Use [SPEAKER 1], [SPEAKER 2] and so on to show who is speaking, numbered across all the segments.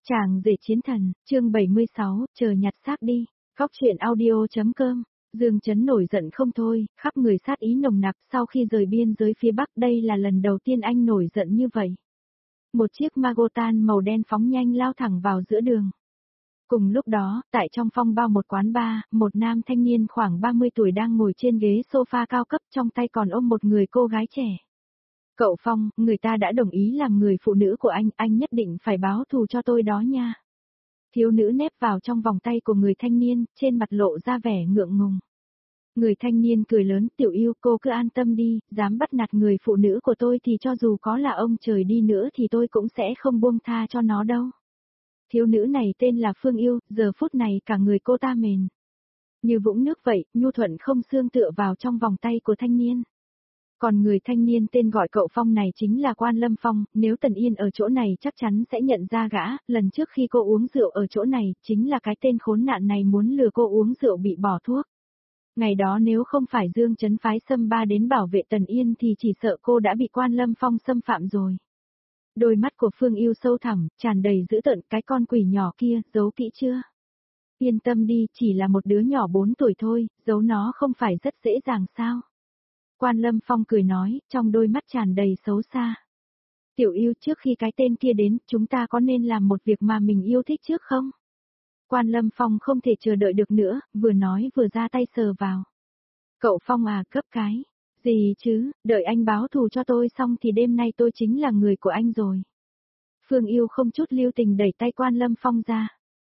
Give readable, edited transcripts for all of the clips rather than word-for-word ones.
[SPEAKER 1] Chàng rể chiến thần, chương 76, chờ nhặt xác đi. Góc truyện audio.com. Dương Chấn nổi giận không thôi, khắp người sát ý nồng nặc. Sau khi rời biên giới phía Bắc, đây là lần đầu tiên anh nổi giận như vậy. Một chiếc Magotan màu đen phóng nhanh lao thẳng vào giữa đường. Cùng lúc đó, tại trong phong bao một quán bar, một nam thanh niên khoảng 30 tuổi đang ngồi trên ghế sofa cao cấp, trong tay còn ôm một người cô gái trẻ. Cậu Phong, người ta đã đồng ý làm người phụ nữ của anh nhất định phải báo thù cho tôi đó nha. Thiếu nữ nép vào trong vòng tay của người thanh niên, trên mặt lộ ra vẻ ngượng ngùng. Người thanh niên cười lớn, Tiểu Yêu, cô cứ an tâm đi, dám bắt nạt người phụ nữ của tôi thì cho dù có là ông trời đi nữa thì tôi cũng sẽ không buông tha cho nó đâu. Thiếu nữ này tên là Phương Yêu, giờ phút này cả người cô ta mềm. Như vũng nước vậy, nhu thuận không xương tựa vào trong vòng tay của thanh niên. Còn người thanh niên tên gọi cậu Phong này chính là Quan Lâm Phong, nếu Tần Yên ở chỗ này chắc chắn sẽ nhận ra gã, lần trước khi cô uống rượu ở chỗ này, chính là cái tên khốn nạn này muốn lừa cô uống rượu bị bỏ thuốc. Ngày đó nếu không phải Dương Chấn phái Sâm Ba đến bảo vệ Tần Yên thì chỉ sợ cô đã bị Quan Lâm Phong xâm phạm rồi. Đôi mắt của Phương Yêu sâu thẳm, tràn đầy dữ tợn, cái con quỷ nhỏ kia, giấu kỹ chưa? Yên tâm đi, chỉ là một đứa nhỏ 4 tuổi thôi, giấu nó không phải rất dễ dàng sao? Quan Lâm Phong cười nói, trong đôi mắt tràn đầy xấu xa. Tiểu Yêu, trước khi cái tên kia đến, chúng ta có nên làm một việc mà mình yêu thích trước không? Quan Lâm Phong không thể chờ đợi được nữa, vừa nói vừa ra tay sờ vào. Cậu Phong à, cấp cái. Gì chứ, đợi anh báo thù cho tôi xong thì đêm nay tôi chính là người của anh rồi. Phương Yêu không chút lưu tình đẩy tay Quan Lâm Phong ra.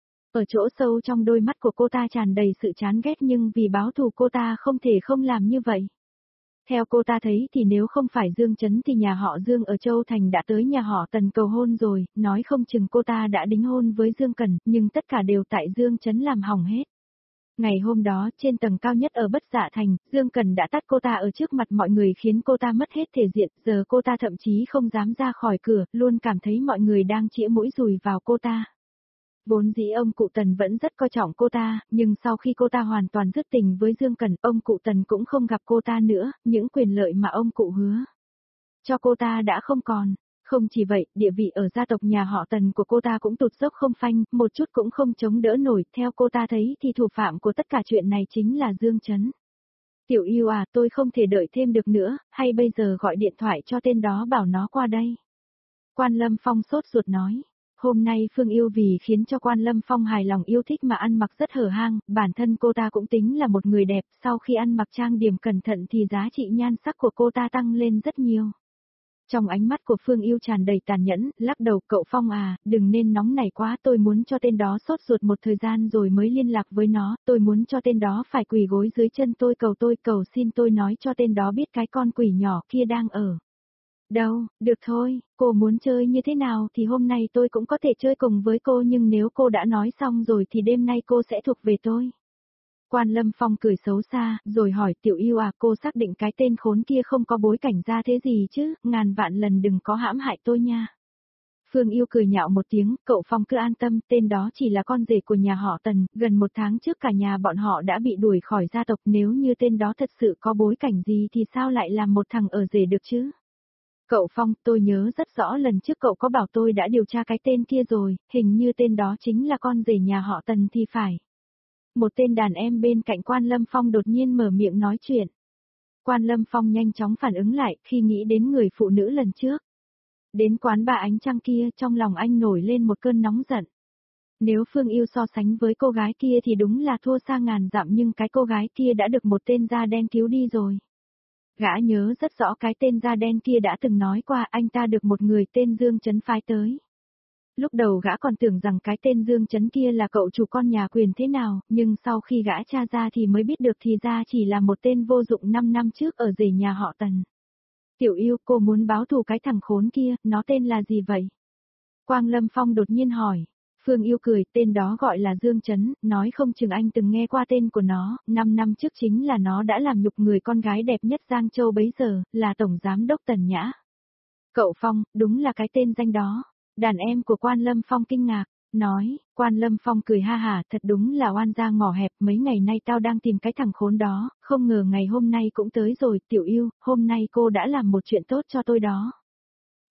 [SPEAKER 1] Ở chỗ sâu trong đôi mắt của cô ta tràn đầy sự chán ghét, nhưng vì báo thù cô ta không thể không làm như vậy. Theo cô ta thấy thì nếu không phải Dương Chấn thì nhà họ Dương ở Châu Thành đã tới nhà họ Tần cầu hôn rồi, nói không chừng cô ta đã đính hôn với Dương Cẩn, nhưng tất cả đều tại Dương Chấn làm hỏng hết. Ngày hôm đó, trên tầng cao nhất ở Bất Dạ Thành, Dương Cẩn đã tát cô ta ở trước mặt mọi người khiến cô ta mất hết thể diện, giờ cô ta thậm chí không dám ra khỏi cửa, luôn cảm thấy mọi người đang chĩa mũi dùi vào cô ta. Vốn dĩ ông cụ Tần vẫn rất coi trọng cô ta, nhưng sau khi cô ta hoàn toàn dứt tình với Dương Cẩn, ông cụ Tần cũng không gặp cô ta nữa, những quyền lợi mà ông cụ hứa cho cô ta đã không còn. Không chỉ vậy, địa vị ở gia tộc nhà họ Tần của cô ta cũng tụt dốc không phanh, một chút cũng không chống đỡ nổi, theo cô ta thấy thì thủ phạm của tất cả chuyện này chính là Dương Chấn. Tiểu Yêu à, tôi không thể đợi thêm được nữa, hay bây giờ gọi điện thoại cho tên đó bảo nó qua đây. Quan Lâm Phong sốt ruột nói. Hôm nay Phương Yêu vì khiến cho Quan Lâm Phong hài lòng yêu thích mà ăn mặc rất hở hang, bản thân cô ta cũng tính là một người đẹp, sau khi ăn mặc trang điểm cẩn thận thì giá trị nhan sắc của cô ta tăng lên rất nhiều. Trong ánh mắt của Phương Yêu tràn đầy tàn nhẫn, lắc đầu, cậu Phong à, đừng nên nóng nảy quá, tôi muốn cho tên đó sốt ruột một thời gian rồi mới liên lạc với nó, tôi muốn cho tên đó phải quỳ gối dưới chân tôi, cầu xin tôi nói cho tên đó biết cái con quỷ nhỏ kia đang ở đâu. Được thôi, cô muốn chơi như thế nào thì hôm nay tôi cũng có thể chơi cùng với cô, nhưng nếu cô đã nói xong rồi thì đêm nay cô sẽ thuộc về tôi. Quan Lâm Phong cười xấu xa, rồi hỏi, Tiểu Yêu à, cô xác định cái tên khốn kia không có bối cảnh ra thế gì chứ, ngàn vạn lần đừng có hãm hại tôi nha. Phương Yêu cười nhạo một tiếng, cậu Phong cứ an tâm, tên đó chỉ là con rể của nhà họ Tần, gần 1 tháng trước cả nhà bọn họ đã bị đuổi khỏi gia tộc, nếu như tên đó thật sự có bối cảnh gì thì sao lại làm một thằng ở rể được chứ? Cậu Phong, tôi nhớ rất rõ lần trước cậu có bảo tôi đã điều tra cái tên kia rồi, hình như tên đó chính là con rể nhà họ Tần thì phải. Một tên đàn em bên cạnh Quan Lâm Phong đột nhiên mở miệng nói chuyện. Quan Lâm Phong nhanh chóng phản ứng lại khi nghĩ đến người phụ nữ lần trước. Đến quán bà ánh trăng kia, trong lòng anh nổi lên một cơn nóng giận. Nếu Phương Yêu so sánh với cô gái kia thì đúng là thua xa ngàn dặm, nhưng cái cô gái kia đã được một tên da đen cứu đi rồi. Gã nhớ rất rõ cái tên da đen kia đã từng nói qua anh ta được một người tên Dương Chấn phái tới. Lúc đầu gã còn tưởng rằng cái tên Dương Chấn kia là cậu chủ con nhà quyền thế nào, nhưng sau khi gã tra ra thì mới biết được thì ra chỉ là một tên vô dụng 5 năm trước ở rể nhà họ Tần. Tiểu Yêu, cô muốn báo thù cái thằng khốn kia, nó tên là gì vậy? Quan Lâm Phong đột nhiên hỏi. Phương Yêu cười, tên đó gọi là Dương Chấn, nói không chừng anh từng nghe qua tên của nó, 5 năm trước chính là nó đã làm nhục người con gái đẹp nhất Giang Châu bấy giờ, là Tổng Giám đốc Tần Nhã. Cậu Phong, đúng là cái tên danh đó. Đàn em của Quan Lâm Phong kinh ngạc, nói, Quan Lâm Phong cười ha hả, thật đúng là oan gia ngõ hẹp, mấy ngày nay tao đang tìm cái thằng khốn đó, không ngờ ngày hôm nay cũng tới rồi, Tiểu Yêu, hôm nay cô đã làm một chuyện tốt cho tôi đó.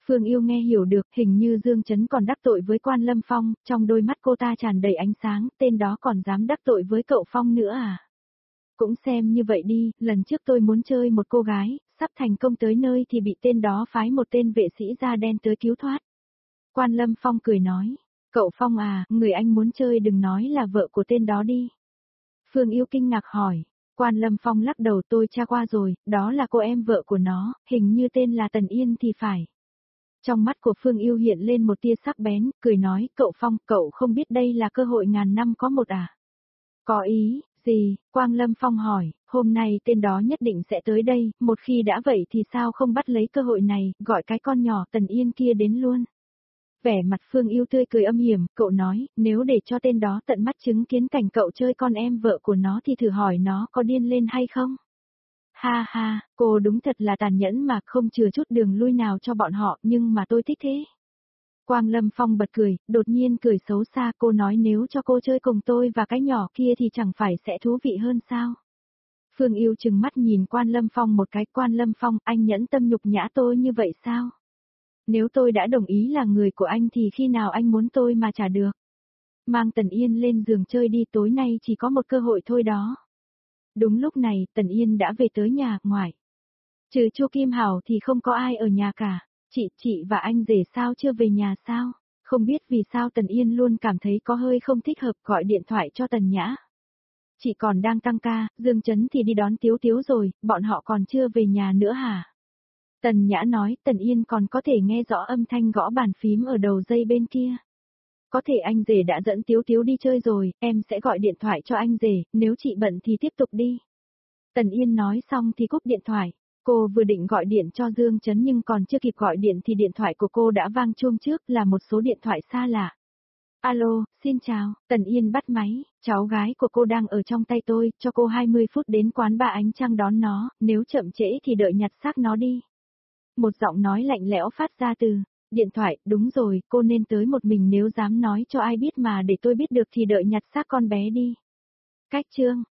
[SPEAKER 1] Phương Yêu nghe hiểu được, hình như Dương Chấn còn đắc tội với Quan Lâm Phong, trong đôi mắt cô ta tràn đầy ánh sáng, tên đó còn dám đắc tội với cậu Phong nữa à? Cũng xem như vậy đi, lần trước tôi muốn chơi một cô gái, sắp thành công tới nơi thì bị tên đó phái một tên vệ sĩ da đen tới cứu thoát. Quan Lâm Phong cười nói, cậu Phong à, người anh muốn chơi đừng nói là vợ của tên đó đi. Phương Yêu kinh ngạc hỏi, Quan Lâm Phong lắc đầu tôi tra qua rồi, đó là cô em vợ của nó, hình như tên là Tần Yên thì phải. Trong mắt của Phương Yêu hiện lên một tia sắc bén, cười nói, cậu Phong, cậu không biết đây là cơ hội ngàn năm có một à? Có ý, gì? Quang Lâm Phong hỏi, hôm nay tên đó nhất định sẽ tới đây, một khi đã vậy thì sao không bắt lấy cơ hội này, gọi cái con nhỏ Tần Yên kia đến luôn. Vẻ mặt Phương Yêu tươi cười âm hiểm, cậu nói, nếu để cho tên đó tận mắt chứng kiến cảnh cậu chơi con em vợ của nó thì thử hỏi nó có điên lên hay không? Ha ha, cô đúng thật là tàn nhẫn mà không chừa chút đường lui nào cho bọn họ, nhưng mà tôi thích thế. Quang Lâm Phong bật cười, đột nhiên cười xấu xa, cô nói nếu cho cô chơi cùng tôi và cái nhỏ kia thì chẳng phải sẽ thú vị hơn sao? Phương Yêu chừng mắt nhìn Quan Lâm Phong một cái, Quan Lâm Phong, anh nhẫn tâm nhục nhã tôi như vậy sao? Nếu tôi đã đồng ý là người của anh thì khi nào anh muốn tôi mà trả được? Mang Tần Yên lên giường chơi đi, tối nay chỉ có một cơ hội thôi đó. Đúng lúc này, Tần Yên đã về tới nhà, ngoài. Trừ Chu Kim Hảo thì không có ai ở nhà cả. Chị và anh rể sao chưa về nhà sao? Không biết vì sao Tần Yên luôn cảm thấy có hơi không thích hợp, gọi điện thoại cho Tần Nhã. Chị còn đang tăng ca, Dương Chấn thì đi đón Tiếu Tiếu rồi, bọn họ còn chưa về nhà nữa hả? Tần Nhã nói, Tần Yên còn có thể nghe rõ âm thanh gõ bàn phím ở đầu dây bên kia. Có thể anh rể đã dẫn Tiếu Tiếu đi chơi rồi, em sẽ gọi điện thoại cho anh rể, nếu chị bận thì tiếp tục đi. Tần Yên nói xong thì cúp điện thoại. Cô vừa định gọi điện cho Dương Chấn nhưng còn chưa kịp gọi điện thì điện thoại của cô đã vang chuông trước, là một số điện thoại xa lạ. Alo, xin chào, Tần Yên bắt máy, cháu gái của cô đang ở trong tay tôi, cho cô 20 phút đến quán Ba Ánh Trăng đón nó, nếu chậm trễ thì đợi nhặt xác nó đi. Một giọng nói lạnh lẽo phát ra từ điện thoại, đúng rồi, cô nên tới một mình, nếu dám nói cho ai biết mà để tôi biết được thì đợi nhặt xác con bé đi. Cách chương